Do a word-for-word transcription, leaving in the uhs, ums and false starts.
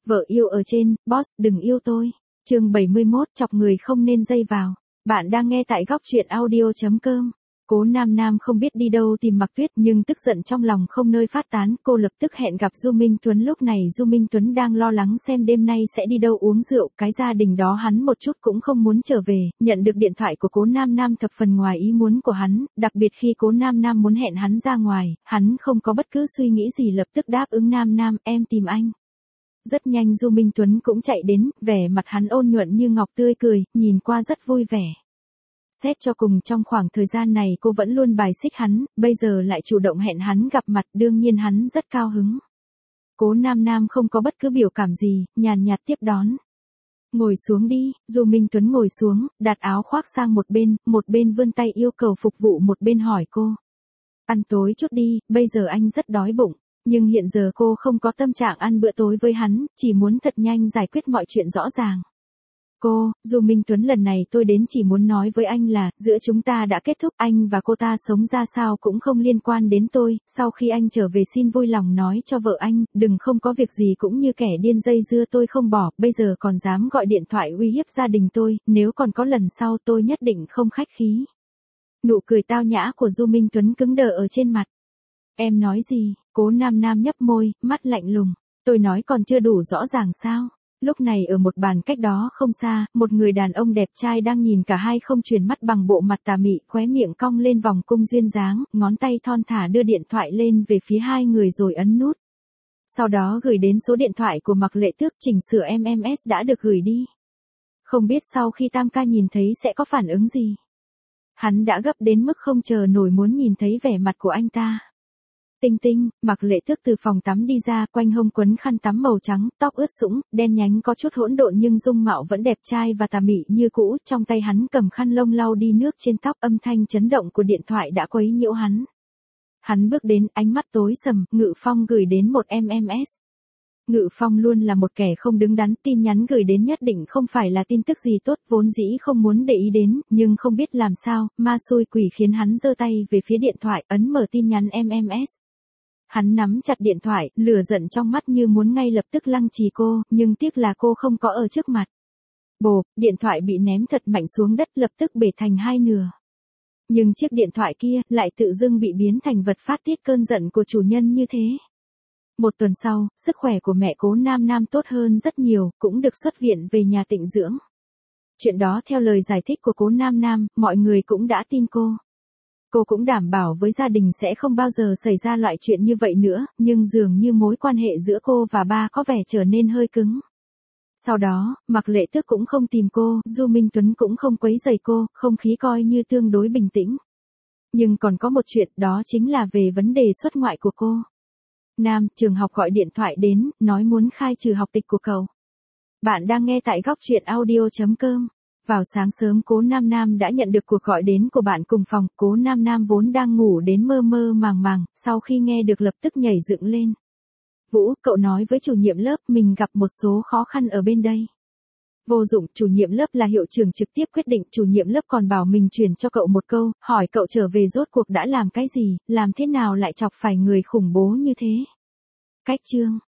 Vợ yêu ở trên, boss đừng yêu tôi. Chương bảy mươi mốt, chọc người không nên dây vào. Bạn đang nghe tại góc truyện audio chấm com. Cố Nam Nam không biết đi đâu tìm Mặc Tuyết, nhưng tức giận trong lòng không nơi phát tán, cô lập tức hẹn gặp Du Minh Tuấn. Lúc này Du Minh Tuấn đang lo lắng xem đêm nay sẽ đi đâu uống rượu, cái gia đình đó hắn một chút cũng không muốn trở về. Nhận được điện thoại của Cố Nam Nam thập phần ngoài ý muốn của hắn, đặc biệt khi Cố Nam Nam muốn hẹn hắn ra ngoài, hắn không có bất cứ suy nghĩ gì lập tức đáp ứng. Nam Nam, em tìm anh. Rất nhanh Du Minh Tuấn cũng chạy đến, vẻ mặt hắn ôn nhuận như ngọc, tươi cười, nhìn qua rất vui vẻ. Xét cho cùng trong khoảng thời gian này cô vẫn luôn bài xích hắn, bây giờ lại chủ động hẹn hắn gặp mặt, đương nhiên hắn rất cao hứng. Cố Nam Nam không có bất cứ biểu cảm gì, nhàn nhạt tiếp đón. Ngồi xuống đi. Du Minh Tuấn ngồi xuống, đặt áo khoác sang một bên, một bên vươn tay yêu cầu phục vụ, một bên hỏi cô. Ăn tối chút đi, bây giờ anh rất đói bụng. Nhưng hiện giờ cô không có tâm trạng ăn bữa tối với hắn, chỉ muốn thật nhanh giải quyết mọi chuyện rõ ràng. Cô, Du Minh Tuấn, lần này tôi đến chỉ muốn nói với anh là, giữa chúng ta đã kết thúc, anh và cô ta sống ra sao cũng không liên quan đến tôi, sau khi anh trở về xin vui lòng nói cho vợ anh, đừng không có việc gì cũng như kẻ điên dây dưa tôi không bỏ, bây giờ còn dám gọi điện thoại uy hiếp gia đình tôi, nếu còn có lần sau tôi nhất định không khách khí. Nụ cười tao nhã của Du Minh Tuấn cứng đờ ở trên mặt. Em nói gì? Cố Nam Nam nhấp môi, mắt lạnh lùng. Tôi nói còn chưa đủ rõ ràng sao? Lúc này ở một bàn cách đó không xa, một người đàn ông đẹp trai đang nhìn cả hai không chuyển mắt bằng bộ mặt tà mị, khóe miệng cong lên vòng cung duyên dáng, ngón tay thon thả đưa điện thoại lên về phía hai người rồi ấn nút. Sau đó gửi đến số điện thoại của Mạc Lệ Tước, chỉnh sửa em em ét đã được gửi đi. Không biết sau khi Tam ca nhìn thấy sẽ có phản ứng gì. Hắn đã gấp đến mức không chờ nổi muốn nhìn thấy vẻ mặt của anh ta. Tinh Tinh, Mạc Lệ Tước từ phòng tắm đi ra, quanh hông quấn khăn tắm màu trắng, tóc ướt sũng, đen nhánh có chút hỗn độn nhưng dung mạo vẫn đẹp trai và tà mị như cũ, trong tay hắn cầm khăn lông lau đi nước trên tóc, âm thanh chấn động của điện thoại đã quấy nhiễu hắn. Hắn bước đến, ánh mắt tối sầm, Ngự Phong gửi đến một em em ét. Ngự Phong luôn là một kẻ không đứng đắn, tin nhắn gửi đến nhất định không phải là tin tức gì tốt, vốn dĩ không muốn để ý đến, nhưng không biết làm sao, ma xui quỷ khiến hắn giơ tay về phía điện thoại, ấn mở tin nhắn em em ét. Hắn nắm chặt điện thoại, lửa giận trong mắt như muốn ngay lập tức lăng trì cô, nhưng tiếc là cô không có ở trước mặt. Bộp, điện thoại bị ném thật mạnh xuống đất, lập tức bể thành hai nửa. Nhưng chiếc điện thoại kia lại tự dưng bị biến thành vật phát tiết cơn giận của chủ nhân như thế. Một tuần sau, sức khỏe của mẹ Cố Nam Nam tốt hơn rất nhiều, cũng được xuất viện về nhà tịnh dưỡng. Chuyện đó theo lời giải thích của Cố Nam Nam, mọi người cũng đã tin cô. Cô cũng đảm bảo với gia đình sẽ không bao giờ xảy ra loại chuyện như vậy nữa, nhưng dường như mối quan hệ giữa cô và ba có vẻ trở nên hơi cứng. Sau đó, Mạc Lệ Tước cũng không tìm cô, Du Minh Tuấn cũng không quấy rầy cô, không khí coi như tương đối bình tĩnh. Nhưng còn có một chuyện, đó chính là về vấn đề xuất ngoại của cô. Nam, trường học gọi điện thoại đến, nói muốn khai trừ học tịch của cậu. Bạn đang nghe tại góc truyện audio chấm com. Vào sáng sớm Cố Nam Nam đã nhận được cuộc gọi đến của bạn cùng phòng, Cố Nam Nam vốn đang ngủ đến mơ mơ màng màng, sau khi nghe được lập tức nhảy dựng lên. Vũ, cậu nói với chủ nhiệm lớp mình gặp một số khó khăn ở bên đây. Vô dụng, chủ nhiệm lớp là hiệu trưởng trực tiếp quyết định, chủ nhiệm lớp còn bảo mình truyền cho cậu một câu, hỏi cậu trở về rốt cuộc đã làm cái gì, làm thế nào lại chọc phải người khủng bố như thế. Cách chương,